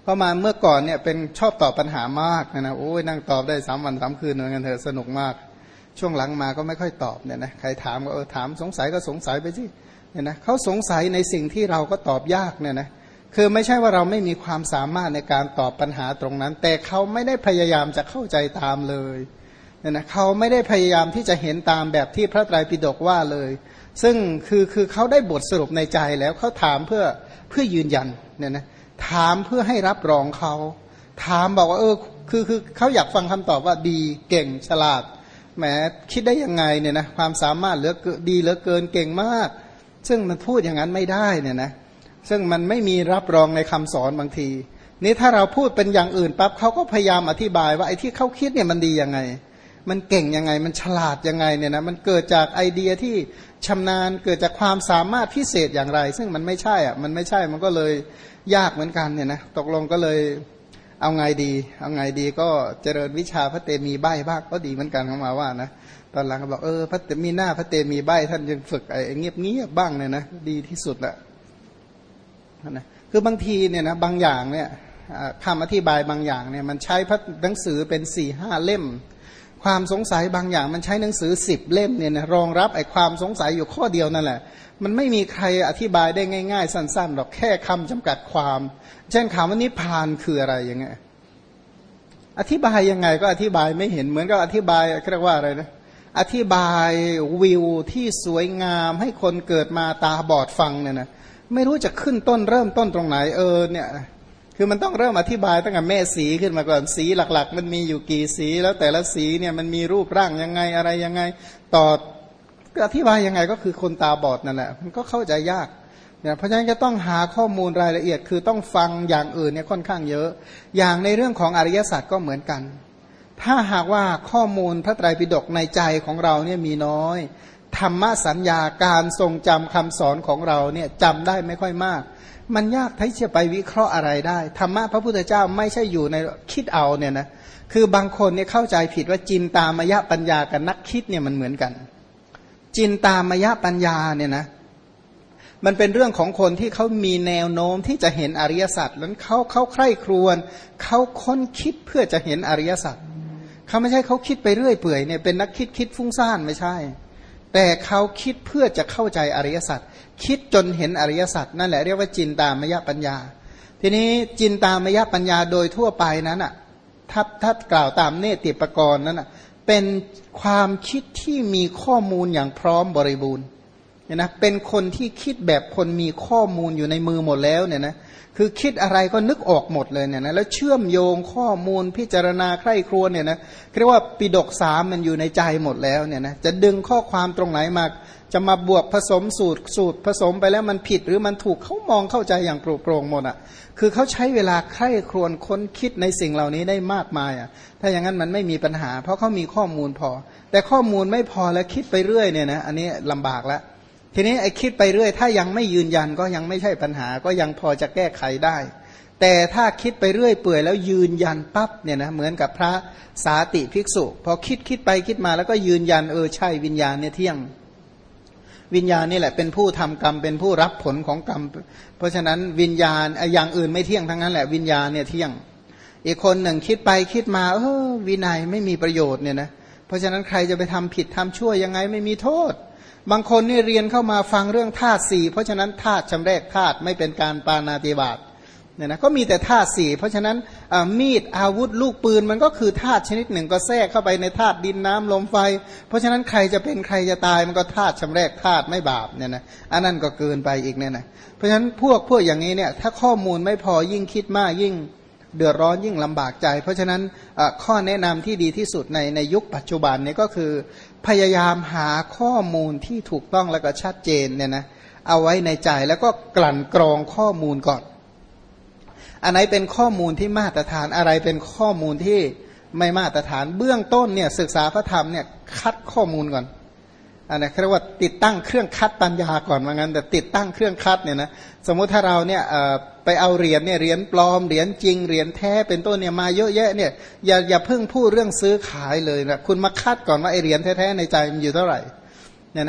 เพราะมาเมื่อก่อนเนี่ยเป็นชอบตอบปัญหามากนะโอ้ยนั่งตอบได้3 วัน 3 คืนเหมือนกันเถอะสนุกมากช่วงหลังมาก็ไม่ค่อยตอบเนี่ยนะใครถามก็ถามสงสัยก็สงสัยไปสิเนี่ยนะเขาสงสัยในสิ่งที่เราก็ตอบยากเนี่ยนะคือไม่ใช่ว่าเราไม่มีความสามารถในการตอบปัญหาตรงนั้น แต่เขาไม่ได้พยายามจะเข้าใจตามเลยเนี่ยนะเขาไม่ได้พยายามที่จะเห็นตามแบบที่พระไตรปิฎกว่าเลยซึ่งคือเขาได้บทสรุปในใจแล้วเขาถามเพื่อยืนยันเนี่ยนะถามเพื่อให้รับรองเขาถามบอกว่าคือเขาอยากฟังคำตอบว่าดีเก่งฉลาดแหมคิดได้ยังไงเนี่ยนะความสามารถเหลือดีเหลือเกินเก่งมากซึ่งมันพูดอย่างนั้นไม่ได้เนี่ยนะซึ่งมันไม่มีรับรองในคำสอนบางทีนี่ถ้าเราพูดเป็นอย่างอื่นปั๊บเขาก็พยายามอธิบายว่าไอ้ที่เขาคิดเนี่ยมันดียังไงมันเก่งยังไงมันฉลาดยังไงเนี่ยนะมันเกิดจากไอเดียที่ชำนาญเกิดจากความสามารถพิเศษอย่างไรซึ่งมันไม่ใช่อ่ะมันไม่ใช่มันก็เลยยากเหมือนกันเนี่ยนะตกลงก็เลยเอาไงดีก็เจริญวิชาพระเตมีใบ้บ้างก็ดีเหมือนกันเขามาว่านะตอนหลังก็บอกพระเตมีหน้าพระเตมีใบ้ท่านยังฝึกไอ้เงียบบ้างเนี่ยนะดีที่สุดละนะคือบางทีเนี่ยนะบางอย่างเนี่ยคำอธิบายบางอย่างเนี่ยมันใช้พระหนังสือเป็น4-5 เล่มความสงสัยบางอย่างมันใช้หนังสือ10 เล่มเนี่ยนะรองรับไอ้ความสงสัยอยู่ข้อเดียวนั่นแหละมันไม่มีใครอธิบายได้ง่ายๆสั้นๆหรอกแค่คำจำกัดความเช่นคำว่านิพพานคืออะไรอย่างเงี้ยอธิบายยังไงก็อธิบายไม่เห็นเหมือนกับอธิบายเรียกว่าอะไรนะอธิบายวิวที่สวยงามให้คนเกิดมาตาบอดฟังเนี่ยนะไม่รู้จะขึ้นต้นเริ่มต้นตรงไหนเนี่ยคือมันต้องเริ่มอธิบายตั้งแต่แม่สีขึ้นมาก่อนสีหลักๆมันมีอยู่กี่สีแล้วแต่ละสีเนี่ยมันมีรูปร่างยังไงอะไรยังไงต่ออธิบายยังไงก็คือคนตาบอดนั่นแหละมันก็เข้าใจยากเนี่ยเพราะฉะนั้นจะต้องหาข้อมูลรายละเอียดคือต้องฟังอย่างอื่นเนี่ยค่อนข้างเยอะอย่างในเรื่องของอริยสัจก็เหมือนกันถ้าหากว่าข้อมูลพระไตรปิฎกในใจของเราเนี่ยมีน้อยธรรมสัญญาการทรงจำคำสอนของเราเนี่ยจำได้ไม่ค่อยมากมันยากที่จะไปวิเคราะห์อะไรได้ธรรมะพระพุทธเจ้าไม่ใช่อยู่ในคิดเอาเนี่ยนะคือบางคนเนี่ยเข้าใจผิดว่าจินตามยปัญญากับนักคิดเนี่ยมันเหมือนกันจินตามยปัญญาเนี่ยนะมันเป็นเรื่องของคนที่เขามีแนวโน้มที่จะเห็นอริยสัจแล้วเขาใคร่ครวญเขาค้นคิดเพื่อจะเห็นอริยสัจเขาไม่ใช่เขาคิดไปเรื่อยเปื่อยเนี่ยเป็นนักคิดฟุ้งซ่านไม่ใช่แต่เขาคิดเพื่อจะเข้าใจอริยสัจคิดจนเห็นอริยสัจนั่นแหละเรียกว่าจินตามยปัญญาทีนี้จินตามยปัญญาโดยทั่วไปนั้นอ่ะถ้ากล่าวตามเนติปกรณ์นั้นอ่ะเป็นความคิดที่มีข้อมูลอย่างพร้อมบริบูรณ์เนี่ยนะเป็นคนที่คิดแบบคนมีข้อมูลอยู่ในมือหมดแล้วเนี่ยนะคือคิดอะไรก็นึกออกหมดเลยเนี่ยนะแล้วเชื่อมโยงข้อมูลพิจารณาใคร่ครวญเนี่ยนะเรียกว่าปิฎก3มันอยู่ในใจหมดแล้วเนี่ยนะจะดึงข้อความตรงไหนมาจะมาบวกผสมสูตรผสมไปแล้วมันผิดหรือมันถูกเขามองเข้าใจอย่างโปร่งหมดอ่ะคือเขาใช้เวลาใคร่ครวญค้นคิดในสิ่งเหล่านี้ได้มากมายอ่ะถ้าอย่างนั้นมันไม่มีปัญหาเพราะเขามีข้อมูลพอแต่ข้อมูลไม่พอแล้วคิดไปเรื่อยเนี่ยนะอันนี้ลำบากแล้วทีนี้ไอ้คิดไปเรื่อยถ้ายังไม่ยืนยันก็ยังไม่ใช่ปัญหาก็ยังพอจะแก้ไขได้แต่ถ้าคิดไปเรื่อยเปื่อยแล้วยืนยันปั๊บเนี่ยนะเหมือนกับพระสาติภิกษุพอคิดไปคิดมาแล้วก็ยืนยันใช่วิญญาณเนี่ยเที่ยงวิญญาณนี่แหละเป็นผู้ทำกรรมเป็นผู้รับผลของกรรมเพราะฉะนั้นวิญญาณอย่างอื่นไม่เที่ยงทั้งนั้นแหละวิญญาณเนี่ยเที่ยงอีกคนหนึ่งคิดไปคิดมาวินัยไม่มีประโยชน์เนี่ยนะเพราะฉะนั้นใครจะไปทำผิดทำชั่วยังไงไม่มีโทษบางคนนี่เรียนเข้ามาฟังเรื่องธาตุ4เพราะฉะนั้นธาตุชำแรกธาตุไม่เป็นการปาณาติบาตเนี่ยนะก็มีแต่ธาตุ4เพราะฉะนั้นมีดอาวุธลูกปืนมันก็คือธาตุชนิดหนึ่งก็แทรกเข้าไปในธาตุดินน้ำลมไฟเพราะฉะนั้นใครจะเป็นใครจะตายมันก็ธาตุชำแรกธาตุไม่บาปเนี่ยนะอันนั้นก็เกินไปอีกเนี่ยนะเพราะฉะนั้นพวกอย่างนี้เนี่ยถ้าข้อมูลไม่พอยิ่งคิดมากยิ่งเดือดร้อนยิ่งลำบากใจเพราะฉะนั้นข้อแนะนำที่ดีที่สุดในยุคปัจจุบันนี้ก็คือพยายามหาข้อมูลที่ถูกต้องแล้วก็ชัดเจนเนี่ยนะเอาไว้ในใจแล้วก็กลั่นกรองข้อมูลก่อนอันไหนเป็นข้อมูลที่มาตรฐานอะไรเป็นข้อมูลที่ไม่มาตรฐานเบื้องต้นเนี่ยศึกษาพระธรรมเนี่ยคัดข้อมูลก่อนอันนี้เรียกว่าติดตั้งเครื่องคัดปัญญาก่อนว่างั้นแต่ติดตั้งเครื่องคัดเนี่ยนะสมมุติถ้าเราเนี่ยไปเอาเหรียญเนี่ยเหรียญปลอมเหรียญจริงเหรียญแท้เป็นต้นเนี่ยมาเยอะแยะเนี่ยอย่าเพิ่งพูดเรื่องซื้อขายเลยนะคุณมาคัดก่อนว่าไอเหรียญแท้ๆในใจมันอยู่เท่าไหร่เนี่ยนะ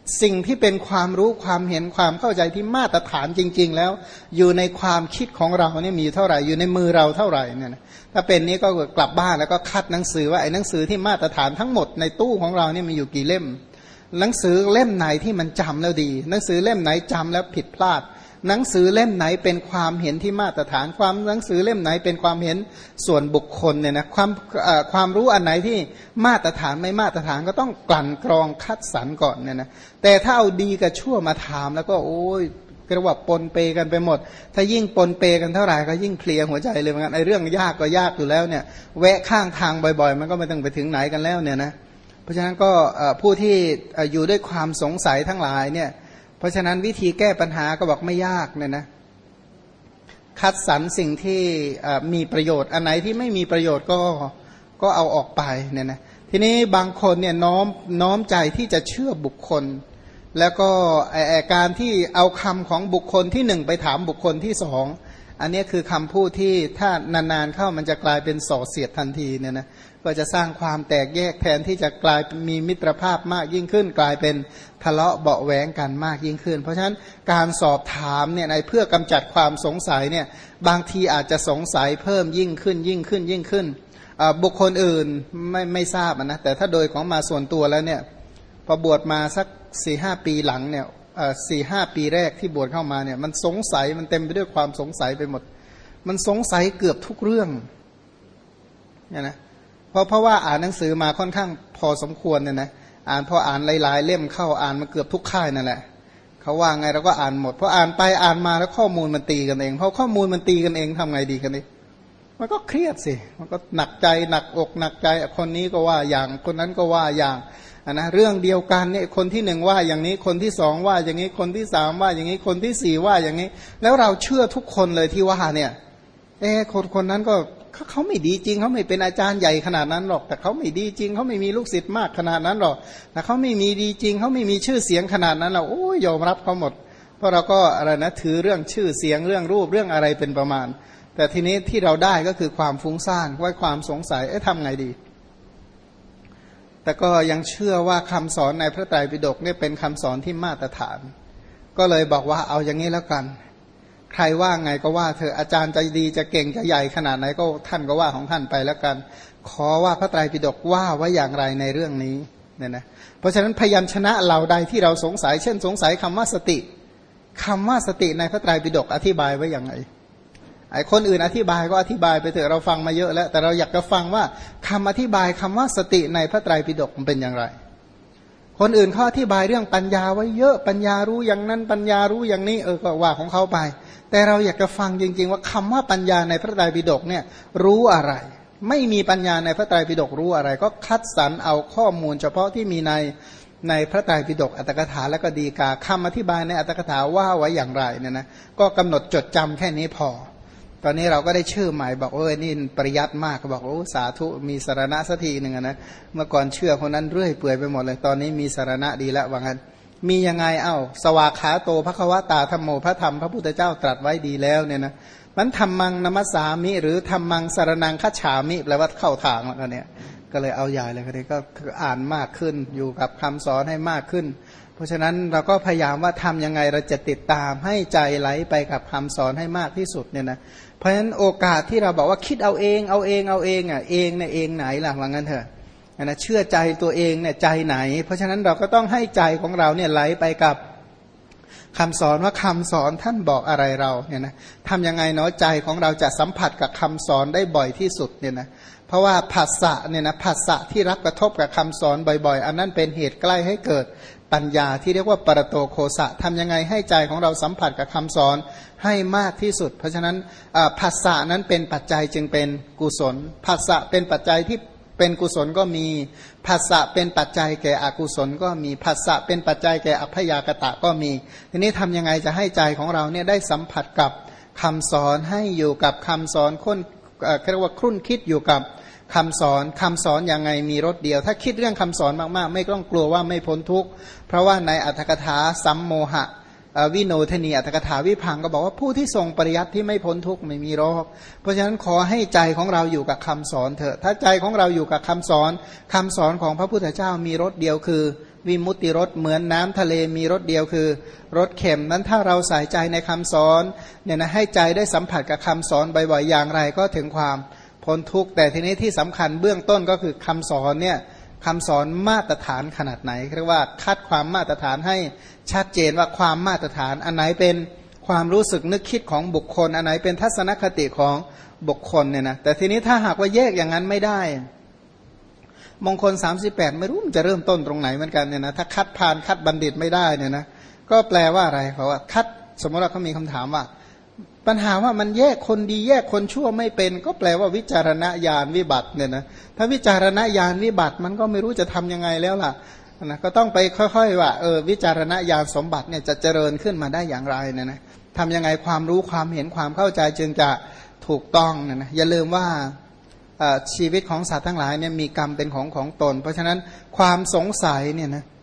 สิ่งที่เป็นความรู้ความเห็นความเข้าใจที่มาตรฐานจริงๆแล้วอยู่ในความคิดของเราเนี่ยมีเท่าไหร่อยู่ในมือเราเท่าไหร่เนี่ยนะถ้าเป็นนี้ก็กลับบ้านแล้วก็คัดหนังสือว่าไอ้หนังสือที่มาตรฐานทั้งหมดในตู้ของเราเนี่ยมีอยู่กี่เล่มหนังสือเล่มไหนที่มันจำแล้วดีหนังสือเล่มไหนจำแล้วผิดพลาดหนังสือเล่มไหนเป็นความเห็นที่มาตรฐานความหนังสือเล่มไหนเป็นความเห็นส่วนบุคคลเนี่ยนะความรู้อันไหนที่มาตรฐานไม่มาตรฐานก็ต้องกลั่นกรองคัดสรรก่อนเนี่ยนะแต่ถ้าเอาดีกับชั่วมาถามแล้วก็โอ้ยกระว่าปนเปกันไปหมดถ้ายิ่งปนเปกันเท่าไหร่ก็ยิ่งเพลียหัวใจเลยเหมือนกันไอ้เรื่องยากก็ยากอยู่แล้วเนี่ยแวะข้างทางบ่อยๆมันก็ไม่ต้องไปถึงไหนกันแล้วเนี่ยนะเพราะฉะนั้นก็ผู้ที่อยู่ด้วยความสงสัยทั้งหลายเนี่ยเพราะฉะนั้นวิธีแก้ปัญหาก็บอกไม่ยากเนี่ยนะคัดสรรสิ่งที่มีประโยชน์อันไหนที่ไม่มีประโยชน์ก็เอาออกไปเนี่ยนะทีนี้บางคนเนี่ยน้อมใจที่จะเชื่อบุคคลแล้วก็การที่เอาคำของบุคคลที่หนึ่งไปถามบุคคลที่สองอันนี้คือคำพูดที่ถ้านานๆเข้ามันจะกลายเป็นส่อเสียดทันทีเนี่ยนะก็จะสร้างความแตกแยกแทนที่จะกลายมีมิตรภาพมากยิ่งขึ้นกลายเป็นทะเลาะเบาะแว้งกันมากยิ่งขึ้นเพราะฉะนั้นการสอบถามเนี่ยในเพื่อกำจัดความสงสัยเนี่ยบางทีอาจจะสงสัยเพิ่มยิ่งขึ้นบุคคลอื่นไม่ทราบนะแต่ถ้าโดยของมาส่วนตัวแล้วเนี่ยพอบวชมาสัก 4-5 ปีหลังเนี่ย4-5 ปีแรกที่บวชเข้ามาเนี่ยมันสงสัยมันเต็มไปด้วยความสงสัยไปหมดมันสงสัยเกือบทุกเรื่องเนี่ยนะเพราะว่าอ่านหนังสือมาค่อนข้างพอสมควรเนี่ยนะพออ่านหลายๆเล่มเข้าอ่านมาเกือบทุกค่ายนั่นแหละเขาว่าไงเราก็อ่านหมดเพราะอ่านไปอ่านมาแล้วข้อมูลมันตีกันเองพอข้อมูลมันตีกันเองทำไงดีกันนี่มันก็เครียดสิมันก็หนักใจหนักอกหนักใจคนนี้ก็ว่าอย่างคนนั้นก็ว่าอย่างนะเรื่องเดียวกันเนี่ยคนที่หนึ่งว่าอย่างนี้คนที่สองว่าอย่างนี้คนที่สามว่าอย่างนี้คนที่สี่ว่าอย่างนี้แล้วเราเชื่อทุกคนเลยที่ว่าเนี่ยคนนั้นก็เขาไม่ดีจริงเขาไม่เป็นอาจารย์ใหญ่ขนาดนั้นหรอกแต่เขาไม่ดีจริงเขาไม่มีลูกศิษย์มากขนาดนั้นหรอกแต่เขาไม่มีดีจริงเขาไม่มีชื่อเสียงขนาดนั้นเราโอ้ยยอมรับเขาหมดเพราะเราก็อะไรนะถือเรื่องชื่อเสียงเรื่องรูปเรื่องอะไรเป็นประมาณแต่ทีนี้ที่เราได้ก็คือความฟุ้งซ่านว่าความสงสัยทำไงดีแต่ก็ยังเชื่อว่าคำสอนในพระไตรปิฎกเนี่ยเป็นคำสอนที่มาตรฐานก็เลยบอกว่าเอาอย่างนี้แล้วกันใครว่าไงก็ว่าเธออาจารย์จะดีจะเก่งจะใหญ่ขนาดไหนก็ท่านก็ว่าของท่านไปแล้วกันขอว่าพระไตรปิฎกว่าไว้อย่างไรในเรื่องนี้เนี่ยนะเพราะฉะนั้นพยัญชนะเหล่าใดที่เราสงสัยเช่นสงสัยคำว่าสติในพระไตรปิฎกอธิบายไว้อย่างไรไอ้คนอื่นอธิบายก็อธิบายไปเถอะเราฟังมาเยอะแล้วแต่เราอยากจะฟังว่าคำอธิบายคำว่าสติในพระไตรปิฎกมันเป็นอย่างไรคนอื่นเขาอธิบายเรื่องปัญญาไว้เยอะปัญญารู้อย่างนั้นปัญญารู้อย่างนี้ก็ว่าของเขาไปแต่เราอยากจะฟังจริงๆว่าคำว่าปัญญาในพระไตรปิฎกเนี่ยรู้อะไรไม่มีปัญญาในพระไตรปิฎกรู้อะไรก็คัดสรรเอาข้อมูลเฉพาะที่มีในพระไตรปิฎกอัตถกถาและก็ดีกาคำอธิบายในอัตถกถาว่าไว้อย่างไรเนี่ยนะก็กำหนดจดจำแค่นี้พอตอนนี้เราก็ได้ชื่อใหม่บอกนี่ปริยัติมากก็บอกสาธุมีสรณะสักทีหนึ่งนะเมื่อก่อนเชื่อคนนั้นเรื่อยเปื่อยไปหมดเลยตอนนี้มีสรณะดีแล้วว่างั้นมียังไงสวากขาโตภควตาธัมโมพระธรรมพระพุทธเจ้าตรัสไว้ดีแล้วเนี่ยนะมันธรรมังนมัสสามิหรือธรรมังสรนังคัจฉามิแปลว่าเข้าทางแล้วเนี่ยก็เลยเอาใหญ่เลยก็อ่านมากขึ้นอยู่กับคำสอนให้มากขึ้นเพราะฉะนั้นเราก็พยายามว่าทำยังไงเราจะติดตามให้ใจไหลไปกับคำสอนให้มากที่สุดเนี่ยนะเพราะฉะนั้นโอกาสที่เราบอกว่าคิดเอาเองเองเนี่ยเองไหนล่ะว่างั้นเถอะนะเชื่อใจตัวเองเนี่ยใจไหนเพราะฉะนั้นเราก็ต้องให้ใจของเราเนี่ยไหลไปกับคำสอนว่าคำสอนท่านบอกอะไรเราเนี่ยนะทำยังไงเนาะใจของเราจะสัมผัสกับคำสอนได้บ่อยที่สุดเนี่ยนะเพราะว่าผัสสะเนี่ยนะผัสสะที่รับกระทบกับคำสอนบ่อยๆอันนั้นเป็นเหตุใกล้ให้เกิดปัญญาที่เรียกว่าปรโตโคสะทำยังไงให้ใจของเราสัมผัสกับคำสอนให้มากที่สุดเพราะฉะนั้นผัสสะนั้นเป็นปัจจัยจึงเป็นกุศลผัสสะเป็นปัจจัยที่เป็นกุศลก็มีผัสสะเป็นปัจจัยแก่อกุศลก็มีผัสสะเป็นปัจจัยแก่อัพยากตะก็มีทีนี้ทำยังไงจะให้ใจของเราเนี่ยได้สัมผัสกับคำสอนให้อยู่กับคำสอนเรียกว่าครุ่นคิดอยู่กับคำสอนยังไงมีรสเดียวถ้าคิดเรื่องคำสอนมากๆไม่ต้องกลัวว่าไม่พ้นทุกข์เพราะว่าในอัตถกถาสัมโมหะวิโนทนีอัตถกถาวิพังก็บอกว่าผู้ที่ทรงปริยัติที่ไม่พ้นทุกข์ไม่มีหรอกเพราะฉะนั้นขอให้ใจของเราอยู่กับคำสอนเถอะถ้าใจของเราอยู่กับคำสอนของพระพุทธเจ้ามีรสเดียวคือวิมุตติรสเหมือนน้ำทะเลมีรสเดียวคือรสเค็มนั้นถ้าเราใส่ใจในคำสอนเนี่ยนะให้ใจได้สัมผัสกับคำสอนบ่อยๆอย่างไรก็ถึงความพ้นทุกข์แต่ทีนี้ที่สำคัญเบื้องต้นก็คือคำสอนเนี่ยคำสอนมาตรฐานขนาดไหนเรียกว่าคัดความมาตรฐานให้ชัดเจนว่าความมาตรฐานอันไหนเป็นความรู้สึกนึกคิดของบุคคลอันไหนเป็นทัศนคติของบุคคลเนี่ยนะแต่ทีนี้ถ้าหากว่าแยกอย่างนั้นไม่ได้มงคล38ไม่รู้มันจะเริ่มต้นตรงไหนเหมือนกันเนี่ยนะถ้าคัดผ่านคัดบัณฑิตไม่ได้เนี่ยนะก็แปลว่าอะไรเพราะว่าคัดสมมติว่าเขามีคำถามว่าปัญหาว่ามันแยกคนดีแยกคนชั่วไม่เป็นก็แปลว่าวิจารณญาณวิบัติเนี่ยนะถ้าวิจารณญาณวิบัติมันก็ไม่รู้จะทํำยังไงแล้วล่ะนะก็ต้องไปค่อยๆว่าวิจารณญาณสมบัติเนี่ยจะเจริญขึ้นมาได้อย่างไรเนี่ยนะทำยังไงความรู้ความเห็นความเข้าใจจึงจะถูกต้องเนี่ยนะอย่าลืมว่าชีวิตของสัตว์ทั้งหลายเนี่ยมีกรรมเป็นของตนเพราะฉะนั้นความสงสัยเนี่ยนะ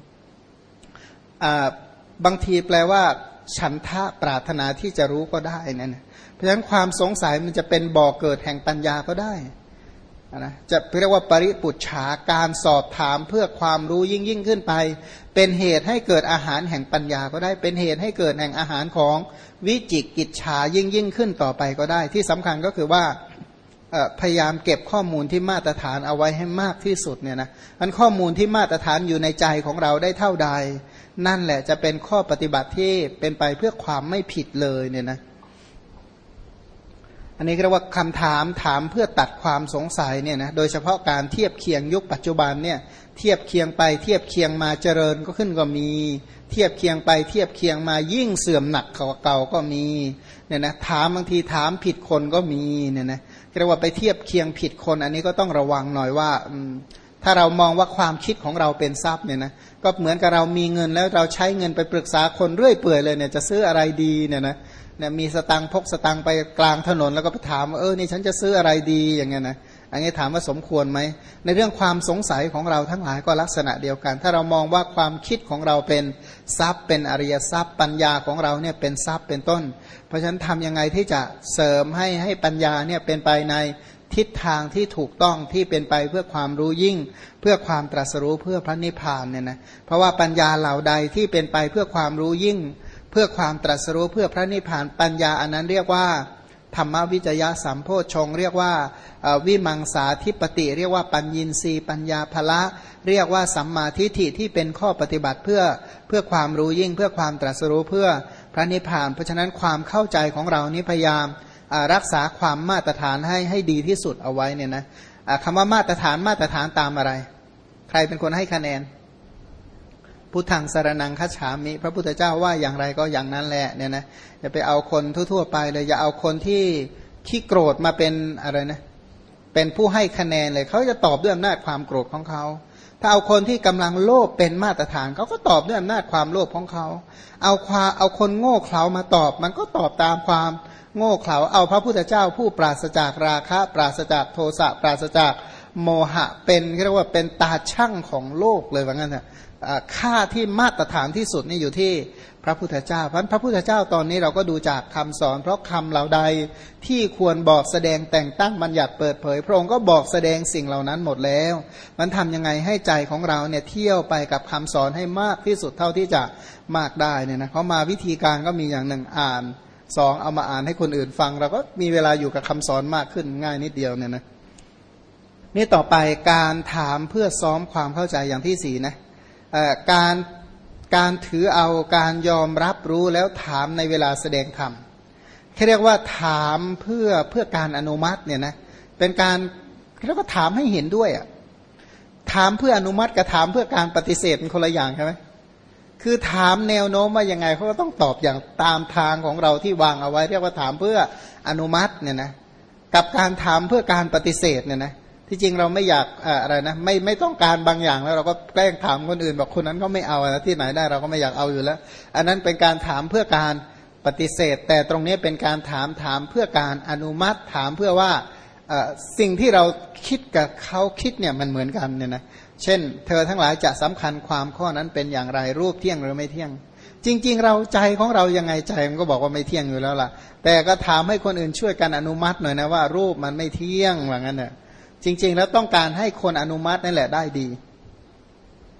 บางทีแปลว่าฉันทะปรารถนาที่จะรู้ก็ได้นั่นนะเพราะฉะนั้นความสงสัยมันจะเป็นบ่อเกิดแห่งปัญญาก็ได้นะจะเรียกว่าปริปุจฉาการสอบถามเพื่อความรู้ยิ่งขึ้นไปเป็นเหตุให้เกิดอาหารแห่งปัญญาก็ได้เป็นเหตุให้เกิดแห่งอาหารของวิจิกิจฉายิ่งขึ้นต่อไปก็ได้ที่สำคัญก็คือว่าพยายามเก็บข้อมูลที่มาตรฐานเอาไว้ให้มากที่สุดเนี่ยนะอันข้อมูลที่มาตรฐานอยู่ในใจของเราได้เท่าใดนั่นแหละจะเป็นข้อปฏิบัติที่เป็นไปเพื่อความไม่ผิดเลยเนี่ยนะอันนี้เรียกว่าคำถามเพื่อตัดความสงสัยเนี่ยนะโดยเฉพาะการเทียบเคียงยุคปัจจุบันเนี่ยเทียบเคียงไปเทียบเคียงมาเจริญก็ขึ้นก็มีเทียบเคียงไปเทียบเคียงมายิ่งเสื่อมหนักเก่าก็มีเนี่ยนะถามบางทีถามผิดคนก็มีเนี่ยนะเรียกว่าไปเทียบเคียงผิดคนอันนี้ก็ต้องระวังหน่อยว่าถ้าเรามองว่าความคิดของเราเป็นทรัพย์เนี่ยนะก็เหมือนกับเรามีเงินแล้วเราใช้เงินไปปรึกษาคนเรื่อยเปื่อยเลยเนี่ยจะซื้ออะไรดีเนี่ยนะเนี่ยมีสตังค์พกสตังค์ไปกลางถนนแล้วก็ไปถามว่านี่ฉันจะซื้ออะไรดีอย่างเงี้ยนะอันนี้ถามว่าสมควรไหมในเรื่องความสงสัยของเราทั้งหลายก็ลักษณะเดียวกันถ้าเรามองว่าความคิดของเราเป็นทรัพย์เป็นอริยทรัพย์ปัญญาของเราเนี่ยเป็นทรัพย์เป็นต้นเพราะฉะนั้นทำยังไงที่จะเสริมให้ปัญญาเนี่ยเป็นไปในทิศทางที่ถูกต้องที่เป็นไปเพื่อความรู้ยิ่งเพื่อความตรัสรู้เพื่อพระนิพพานเนี่ยนะเพราะว่าปัญญาเหล่าใดที่เป็นไปเพื่อความรู้ยิ่งเพื่อความตรัสรู้เพื่อพระนิพพานปัญญาอันนั้นเรียกว่าธรรมวิจยะสัมโพชฌงค์เรียกว่าวิมังสาธิปติเรียกว่าปัญญีสีปัญญาภละเรียกว่าสัมมาทิฏฐิที่เป็นข้อปฏิบัติเพื่อความรู้ยิ่งเพื่อความตรัสรู้เพื่อพระนิพพานเพราะฉะนั้นความเข้าใจของเรานี้พยายามรักษาความมาตรฐานให้ดีที่สุดเอาไว้เนี่ยนะคำว่ามาตรฐานตามอะไรใครเป็นคนให้คะแนนพุทธังสรณังคัจฉามิพระพุทธเจ้าว่าอย่างไรก็อย่างนั้นแหละเนี่ยนะอย่าไปเอาคนทั่วๆไปเลยอย่าเอาคนที่ขี้โกรธมาเป็นอะไรนะเป็นผู้ให้คะแนนเลยเขาจะตอบด้วยอำนาจความโกรธของเขาถ้าเอาคนที่กำลังโลภเป็นมาตรฐานเขาก็ตอบด้วยอำนาจความโลภของเขาเอาคนโง่เขลามาตอบมันก็ตอบตามความโง่เขลาเอาพระพุทธเจ้าผู้ปราศจากราคะปราศจากโทสะปราศจากโมหะเป็นเรียกว่าเป็นตาช่างของโลกเลยว่างั้นนะค่าที่มาตรฐานที่สุดนี่อยู่ที่พระพุทธเจ้าเพราะพระพุทธเจ้าตอนนี้เราก็ดูจากคำสอนเพราะคำเหล่าใดที่ควรบอกแสดงแต่งตั้งบัญญัติเปิดเผยพระองค์ก็บอกแสดงสิ่งเหล่านั้นหมดแล้วมันทำยังไงให้ใจของเราเนี่ยเที่ยวไปกับคำสอนให้มากที่สุดเท่าที่จะมากได้เนี่ยนะเขามาวิธีการก็มีอย่างหนึ่งอ่านสองเอามาอ่านให้คนอื่นฟังเราก็มีเวลาอยู่กับคำสอนมากขึ้นง่ายนิดเดียวเนี่ยนะนี่ต่อไปการถามเพื่อซ้อมความเข้าใจอย่างที่สี่นะการถือเอาการยอมรับรู้แล้วถามในเวลาแสดงธรรมเขาเรียกว่าถามเพื่อการอนุมัติเนี่ยนะเป็นการเรียกว่าถามให้เห็นด้วยอ่ะถามเพื่ออนุมัติกับถามเพื่อการปฏิเสธเป็นคนละอย่างใช่ไหมคือถามแนวโน้มว่ายังไงเขาก็ต้องตอบอย่างตามทางของเราที่วางเอาไว้เรียกว่าถามเพื่ออนุมัติเนี่ยนะกับการถามเพื่อการปฏิเสธเนี่ยนะที่จริงเราไม่อยากอะไรนะไม่ต้องการบางอย่างแล้วเราก็แกล้งถามคนอื่นบอกคนนั้นก็ไม่เอาที่ไหนได้เราก็ไม่อยากเอาอยู่แล้วอันนั้นเป็นการถามเพื่อการปฏิเสธแต่ตรงนี้เป็นการถามเพื่อการอนุมัติถามเพื่อว่าสิ่งที่เราคิดกับเขาคิดเนี่ยมันเหมือนกันเนี่ยนะเช่นเธอทั้งหลายจะสำคัญความข้อนั้นเป็นอย่างไรรูปเที่ยงหรือไม่เที่ยงจริงๆเราใจของเรายังไงใจมันก็บอกว่าไม่เที่ยงอยู่แล้วล่ะแต่ก็ถามให้คนอื่นช่วยกันอนุมัติหน่อยนะว่ารูปมันไม่เที่ยงว่างั้นเนี่ยจริงๆแล้วต้องการให้คนอนุมัตินั่นแหละได้ดี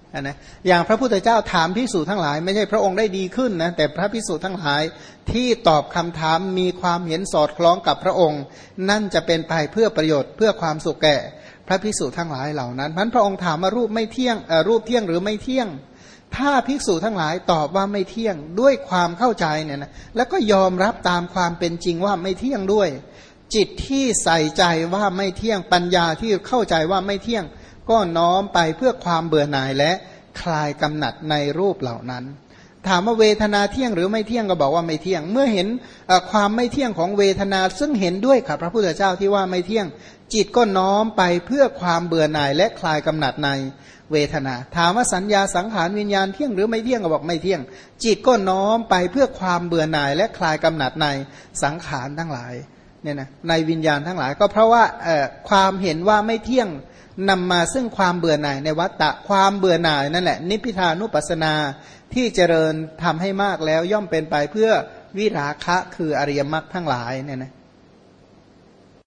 นะอย่างพระพุทธเจ้าถามภิกษุทั้งหลายไม่ใช่พระองค์ได้ดีขึ้นนะแต่พระภิกษุทั้งหลายที่ตอบคำถามมีความเห็นสอดคล้องกับพระองค์นั่นจะเป็นไปเพื่อประโยชน์เพื่อความสุขแก่พระภิกษุทั้งหลายเหล่านั้นพระองค์ถามว่ารูปไม่เที่ยงรูปเที่ยงหรือไม่เที่ยงถ้าภิกษุทั้งหลายตอบว่าไม่เที่ยงด้วยความเข้าใจเนี่ยนะแล้วก็ยอมรับตามความเป็นจริงว่าไม่เที่ยงด้วยจิตที่ใส่ใจว่าไม่เที่ยงปัญญาที่เข้าใจว่าไม่เที่ยงก็น้อมไปเพื่อความเบื่อหน่ายและคลายกำหนัดในรูปเหล่านั้นถามว่าเวทนาเที่ยงหรือไม่เที่ยงก็บอกว่าไม่เที่ยงเมื่อเห็นความไม่เที่ยงของเวทนาซึ่งเห็นด้วยกับพระพุทธเจ้าที่ว่าไม่เที่ยงจิตก็น้อมไปเพื่อความเบื่อหน่ายและคลายกำหนัดในเวทนาถามว่าสัญญาสังขารวิญญาณเที่ยงหรือไม่เที่ยงก็บอกไม่เที่ยงจิตก็น้อมไปเพื่อความเบื่อหน่ายและคลายกำหนัดในสังขารทั้งหลายเนี่ยนะในวิญญาณทั้งหลายก็เพราะว่าความเห็นว่าไม่เที่ยงนำมาซึ่งความเบื่อหน่ายในวัฏฏะความเบื่อหน่ายนั่นแหละนิพพิทานุปัสสนาที่เจริญทำให้มากแล้วย่อมเป็นไปเพื่อวิราคะคืออริยมรรคทั้งหลายเนี่ยนะ